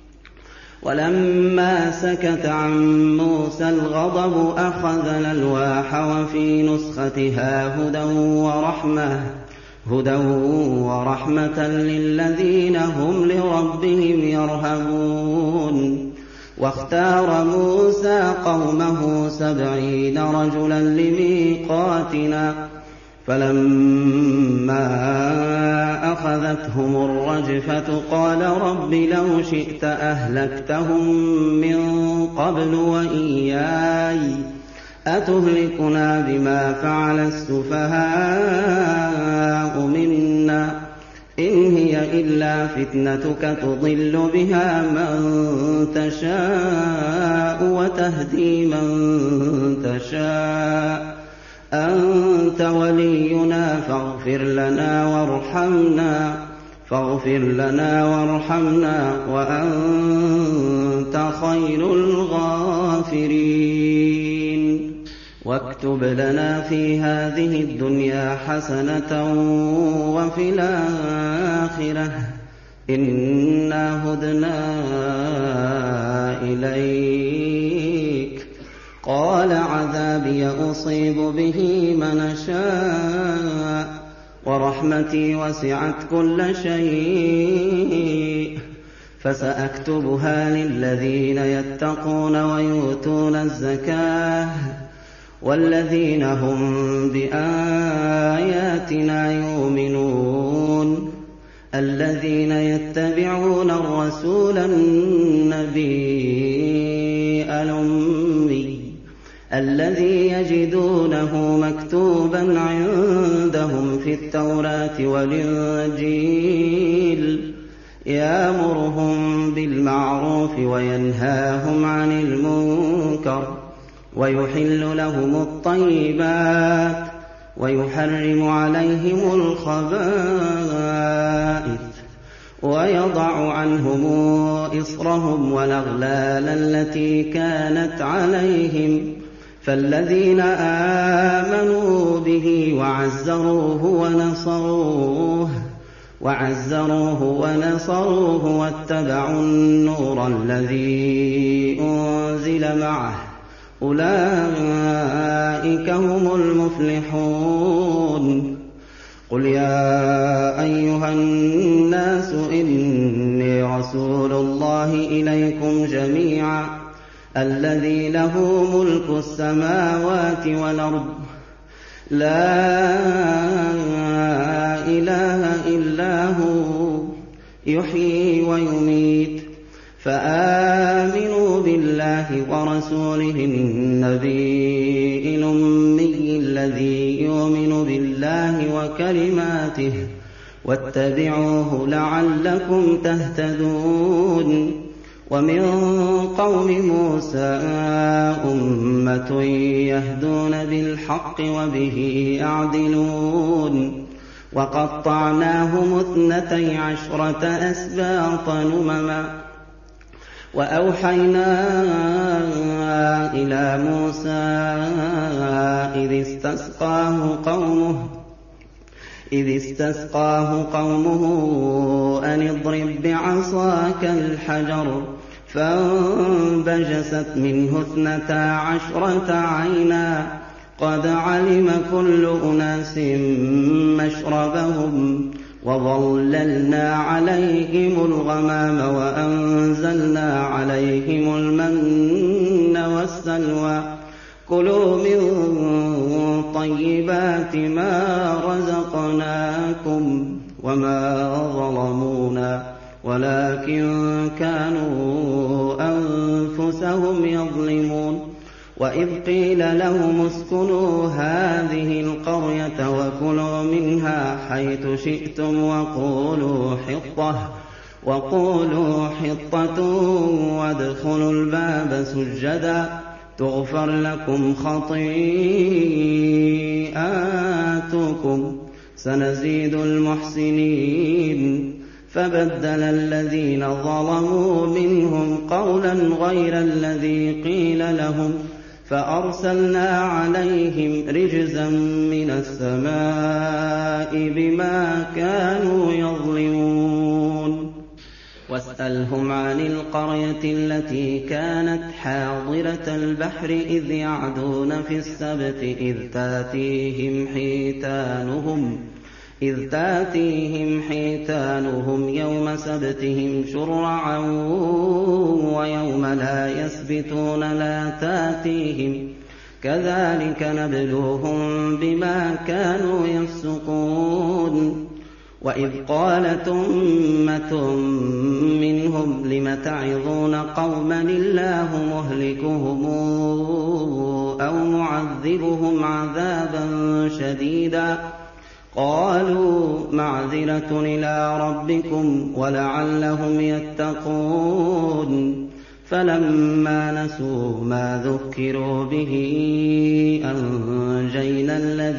ولما سكت عن موسى الغضب أخذ الألواح وفي نسختها هدى ورحمة للذين هم لربهم يرهبون واختار موسى قومه 70 رجلا لميقاتنا فلما أخذتهم الرجفة قال رب لو شئت أهلكتهم من قبل وإياي أتهلكنا بما فعل السفهاء منا إن هي إلا فتنتك تضل بها من تشاء وتهدي من تشاء أنت ولينا فاغفر لنا وارحمنا وأنت خير الغافرين واكتب لنا في هذه الدنيا حسنة وفي الآخرة إنا هدنا إليك قال عذابي أصيب به من شاء ورحمتي وسعت كل شيء فسأكتبها للذين يتقون ويؤتون الزكاة والذين هم بآياتنا يؤمنون الذين يتبعون الرسول النبي الأمي الذي يجدونه مكتوبا عندهم في التوراة والإنجيل يأمرهم بالمعروف وينهاهم عن المنكر ويحل لهم الطيبات ويحرم عليهم الخبائث ويضع عنهم إصرهم والأغلال التي كانت عليهم فالذين آمنوا به وعزروه ونصروه واتبعوا النور الذي أنزل معه أولئك هم المفلحون قل يا أيها الناس إني رسول الله إليكم جميعا الذي له ملك السماوات والأرض لا إله إلا هو يحيي ويميت فآمنوا بالله ورسوله النبي الأمي الذي يؤمن بالله وكلماته واتبعوه لعلكم تهتدون ومن قوم موسى أمة يهدون بالحق وبه يعدلون وقطعناهم 12 أسباطا أمما وأوحينا إلى موسى إذ استسقاه قومه أن اضرب بعصاك الحجر فانبجست منه 12 عينا قد علم كل أناس مشربهم وظللنا عليهم الغمام وأنزلنا عليهم المن والسلوى كلوا من طيبات ما رزقناكم وما ظلمونا ولكن كانوا أنفسهم يظلمون وإذ قيل لهم اسكنوا هذه القرية وكلوا منها حيث شئتم وقولوا حطة وادخلوا الباب سجدا تغفر لكم خطيئاتكم سنزيد المحسنين فبدل الذين ظلموا منهم قولا غير الذي قيل لهم فأرسلنا عليهم رجزا من السماء بما كانوا يظلمون واسألهم عن القرية التي كانت حاضرة البحر إذ يعدون في السبت إذ تاتيهم حيتانهم يوم سبتهم شرعا ويوم لا يسبتون لا تاتيهم كذلك نبلوهم بما كانوا يفسقون وإذ قالت أمة منهم لم تعظون قوما الله مهلكهم أو معذبهم عذابا شديدا قالوا معذرة إلى ربكم ولعلهم يتقون فلما نسوا ما ذكروا به أنجينا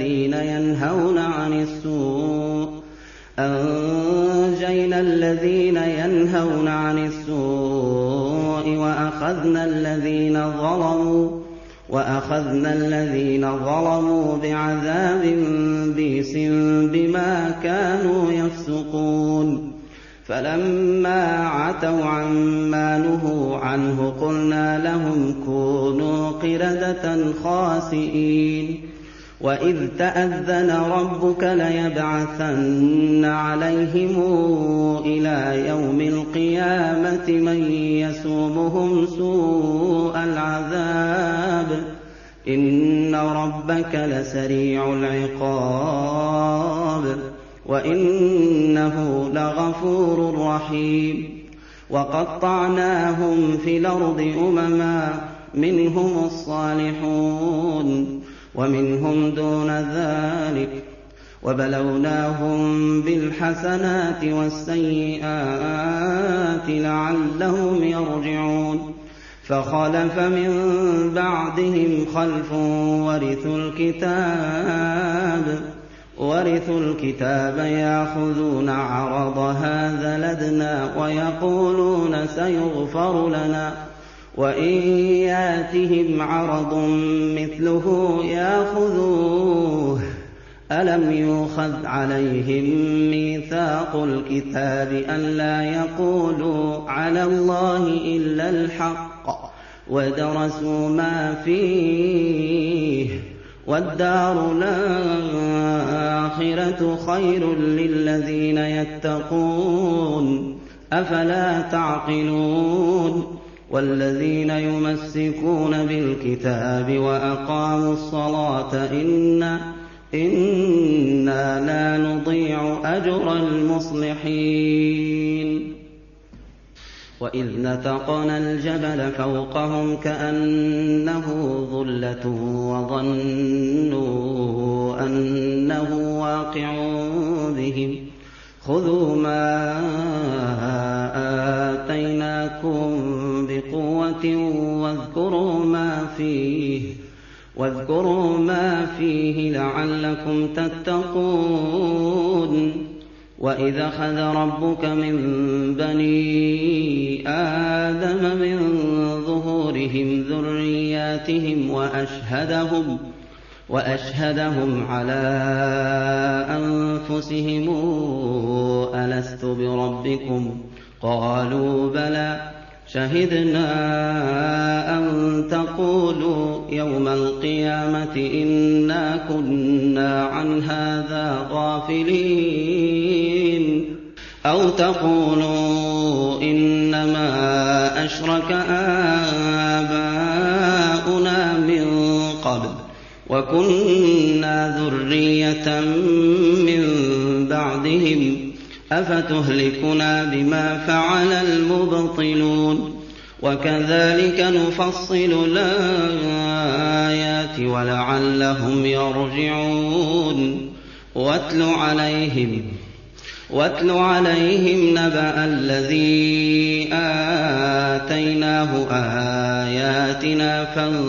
الذين ينهون عن السوء وأخذنا الذين ظلموا بعذاب بئس بما كانوا يفسقون فلما عتوا عما نهوا عنه قلنا لهم كونوا قردة خاسئين وإذ تأذن ربك ليبعثن عليهم إلى يوم القيامة من يسومهم سوء العذاب إن ربك لسريع العقاب وَإِنَّهُ لَغَفُورٌ رَّحِيمٌ وَقَطَّعْنَاهُمْ فِي الْأَرْضِ أُمَمًا مِّنْهُمُ الصَّالِحُونَ وَمِنْهُمْ دُونَ ذَٰلِكَ وَبَلَوْنَاهُم بِالْحَسَنَاتِ وَالسَّيِّئَاتِ لَعَلَّهُمْ يَرْجِعُونَ فَخَلَفَ مِن بَعْدِهِمْ خَلْفٌ وَرِثُوا الْكِتَابَ يَأْخُذُونَ عَرَضَ هَٰذَا الْأَدْنَىٰ وَيَقُولُونَ سَيُغْفَرُ لَنَا وَإِن يَأْتِهِمْ عَرَضٌ مِّثْلُهُ يَأْخُذُوهُ أَلَمْ يُؤْخَذْ عَلَيْهِم مِّيثَاقُ الْكِتَابِ أَلَّا يَقُولُوا عَلَى اللَّهِ إِلَّا الْحَقَّ وَدَرَسُوا مَا فِيهِ وَالدَّارُ الْآخِرَةُ خَيْرٌ لِّلَّذِينَ يَتَّقُونَ أَفَلَا تَعْقِلُونَ وَالَّذِينَ يُمَسِّكُونَ بِالْكِتَابِ وَأَقَامُوا الصَّلَاةَ إِنَّا لَا نُضِيعُ أَجْرَ الْمُصْلِحِينَ وَإِذْ نَتَقْنَا الْجَبَلَ فَوْقَهُمْ كَأَنَّهُ ظُلَّةٌ وَظَنُّوا أَنَّهُ واقِعٌ بِهِمْ خُذُوا مَا آتَيْنَاكُم بِقُوَّةٍ وَاذْكُرُوا مَا فِيهِ لَعَلَّكُمْ تَتَّقُونَ وَإِذْ أَخَذَ رَبُّكَ مِن بَنِي آدَمَ مِن ظُهُورِهِمْ ذُرِّيَّاتِهِمْ وَأَشْهَدَهُمْ عَلَىٰ أَنفُسِهِمْ أَلَسْتُ بِرَبِّكُمْ قَالُوا بَلَىٰ شَهِدْنَا أَن تَقُولُوا يَوْمَ الْقِيَامَةِ إِنَّا كُنَّا عَنْ هَٰذَا غَافِلِينَ أَوْ تَقُولُوا إِنَّمَا أَشْرَكَ آبَاؤُنَا مِن قَبْلُ وَكُنَّا ذُرِّيَّةً مِّن بَعْدِهِمْ أَفَتُهْلِكُنَا بِمَا فَعَلَ الْمُبْطِلُونَ وَكَذَٰلِكَ نُفَصِّلُ الْآيَاتِ وَلَعَلَّهُمْ يَرْجِعُونَ وَاتْلُ عَلَيْهِمْ نَبَأَ الَّذِي آتَيْنَاهُ آيَاتِنَا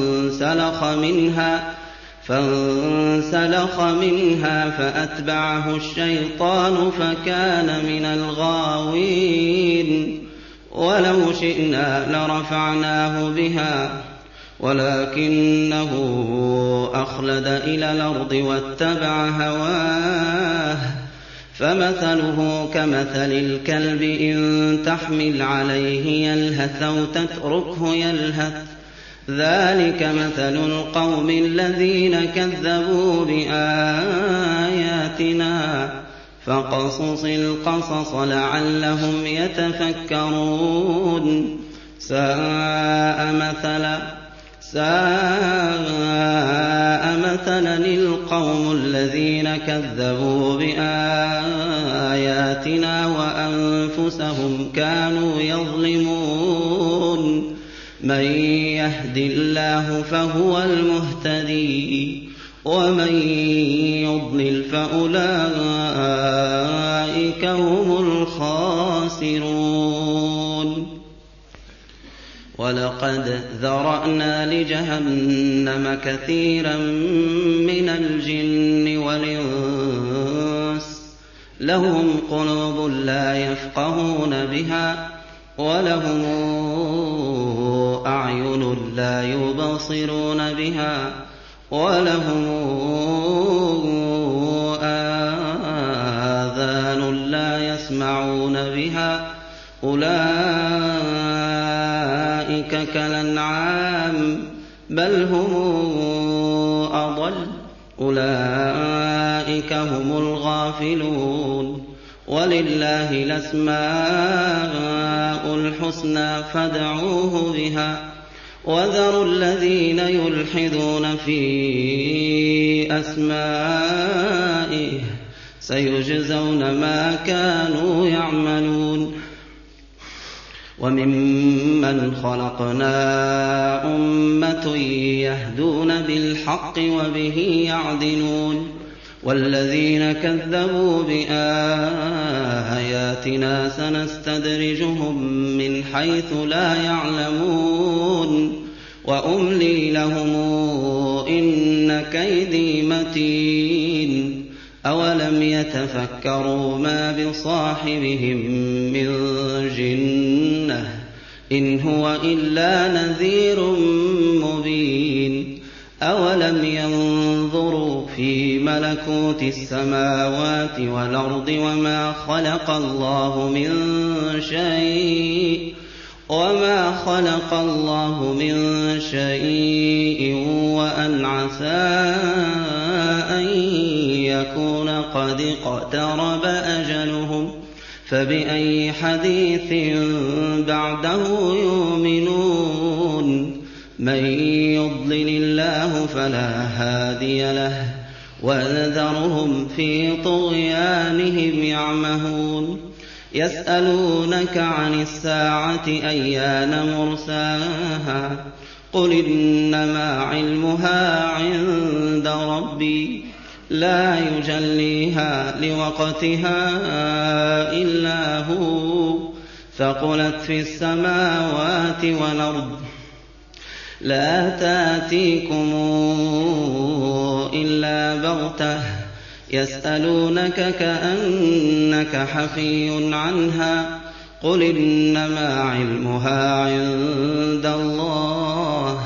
فانسلخ منها فأتبعه الشيطان فكان من الغاوين ولو شئنا لرفعناه بها ولكنه أخلد إلى الأرض واتبع هواه فمثله كمثل الكلب إن تحمل عليه يلهث أو تتركه يلهث ذلك مثل القوم الذين كذبوا بآياتنا فقصص القصص لعلهم يتفكرون ساء مثلا القوم الذين كذبوا بآياتنا وأنفسهم كانوا يظلمون من يهد الله فهو المهتدي ومن يضلل فأولئك هم الخاسرون ولقد ذرأنا لجهنم كثيرا من الجن والإنس لهم قلوب لا يفقهون بها ولهم أعين لا يبصرون بها ولهم آذان لا يسمعون بها أولئك كالأنعام بل هم أضل أولئك هم الغافلون ولله الأسماء الحسنى فادعوه بها وذروا الذين يلحدون في أسمائه سيجزون ما كانوا يعملون. وممن خلقنا أمة يهدون بالحق وبه يعدلون والذين كذبوا بآياتنا سنستدرجهم من حيث لا يعلمون وأملي لهم إن كيدي متين. أولم يتفكروا ما بصاحبهم من جنة إن هو إلا نذير مبين. أولم ينظروا في ملكوت السماوات والأرض وما خلق الله من شيء وأن عسى أن يكون قد اقترب أجلهم فبأي حديث بعده يؤمنون. من يضلل الله فلا هادي له وذرهم في طغيانهم يعمهون. يسألونك عن الساعة أيان مرساها قل إنما علمها عند ربي لا يجليها لوقتها إلا هو ثقلت في السماوات والأرض لا تأتيكم إلا بغتة يسألونك كأنك حفي عنها قل إنما علمها عند الله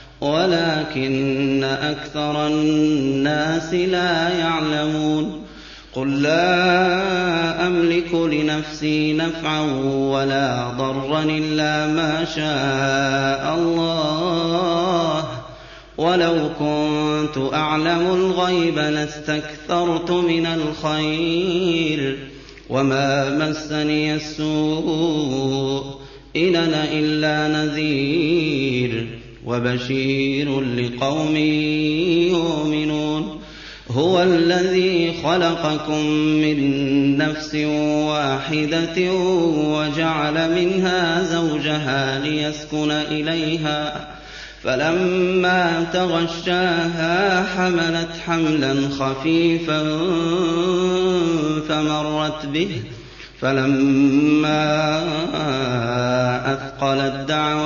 ولكن أكثر الناس لا يعلمون. قل لا أملك لنفسي نفعا ولا ضرا إلا ما شاء الله ولو كنت أعلم الغيب لاستكثرت من الخير وما مسني السوء إن أنا إلا نذير وبشير لقوم يؤمنون. هو الذي خلقكم من نفس واحدة وجعل منها زوجها ليسكن إليها فلما تغشاها حملت حملا خفيفا فمرت به فلما أثقلت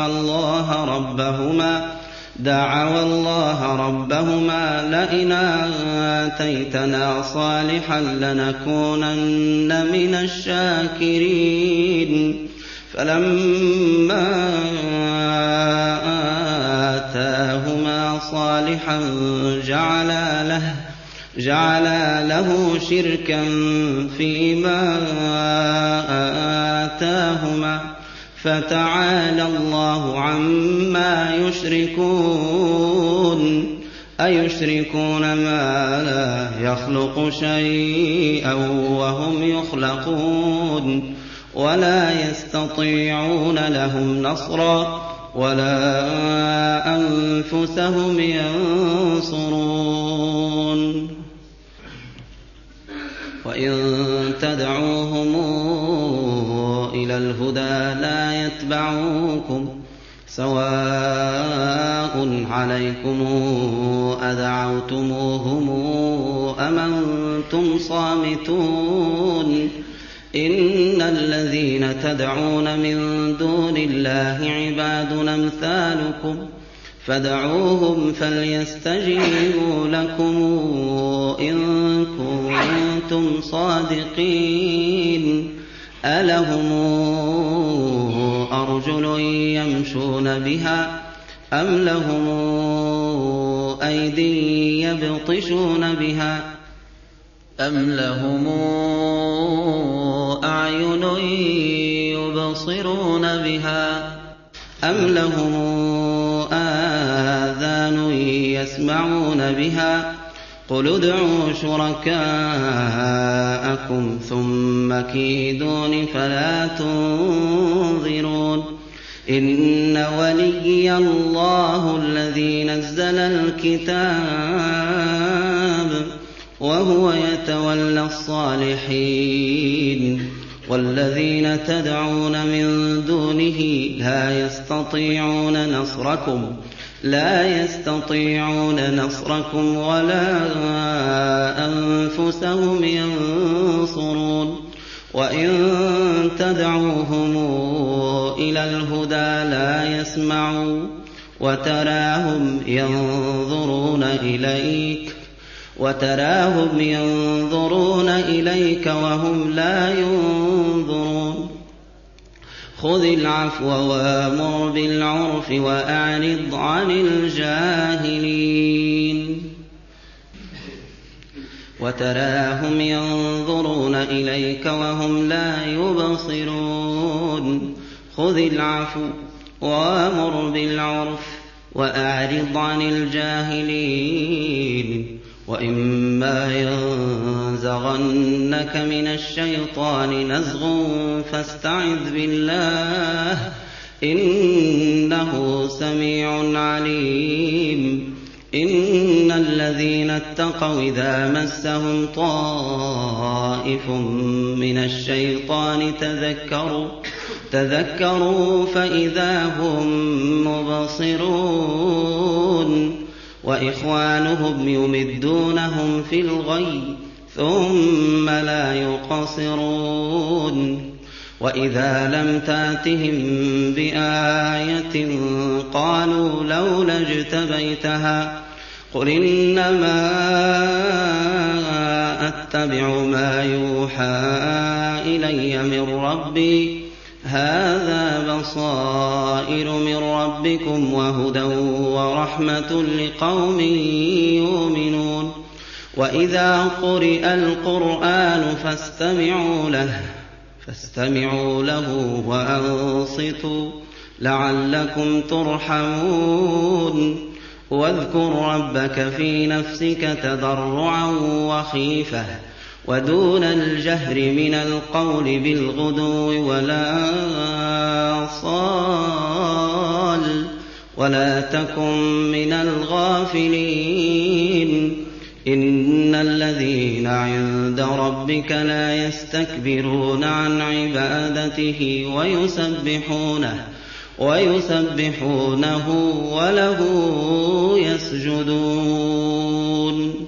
دعوا الله ربهما لئن آتيتنا صالحا لنكونن من الشاكرين. فلما آتاهما صالحا جعلا له شركا فيما آتاهما فتعالى الله عما يشركون. أيشركون ما لا يخلق شيئا وهم يخلقون ولا يستطيعون لهم نصرا ولا أنفسهم ينصرون. وإن تدعوهم إلى الهدى لا يتبعوكم سواء عليكم أدعوتموهم أم أنتم صامتون. إن الذين تدعون من دون الله عباد أمثالكم فادعوهم فليستجيبوا لكم إن كنتم صادقين. ألهم أرجل يمشون بها أم لهم أيدي يبطشون بها أم لهم أعين يبصرون بها أم لهم آذان يسمعون بها قل ادعوا شركاءكم ثم كيدون فلا تنظرون. إن وليي الله الذي نزل الكتاب وهو يتولى الصالحين والذين تدعون من دونه لا يستطيعون نصركم ولا أنفسهم ينصرون وإن تدعوهم إلى الهدى لا يسمعوا وتراهم ينظرون إليك وهم لا ينظرون خذ العفو وامر بالعرف وأعرض عن الجاهلين وتراهم ينظرون إليك وهم لا يبصرون خذ العفو وامر بالعرف وأعرض عن الجاهلين وإما ينزغنك من الشيطان نزغ فاستعذ بالله إنه سميع عليم إن الذين اتقوا إذا مسهم طائف من الشيطان تذكروا فإذا هم مبصرون وإخوانهم يمدونهم في الغي ثم لا يقصرون وإذا لم تأتهم بآية قالوا لولا اجتبيتها قل إنما أتبع ما يوحى إلي من ربي هذا بصائر من ربكم وهدى ورحمة لقوم يؤمنون وإذا قرئ القرآن فاستمعوا له وأنصتوا لعلكم ترحمون واذكر ربك في نفسك تضرعا وخيفة ودون الجهر من القول بالغدو ولا تكن من الغافلين إن الذين عند ربك لا يستكبرون عن عبادته ويسبحونه وله يسجدون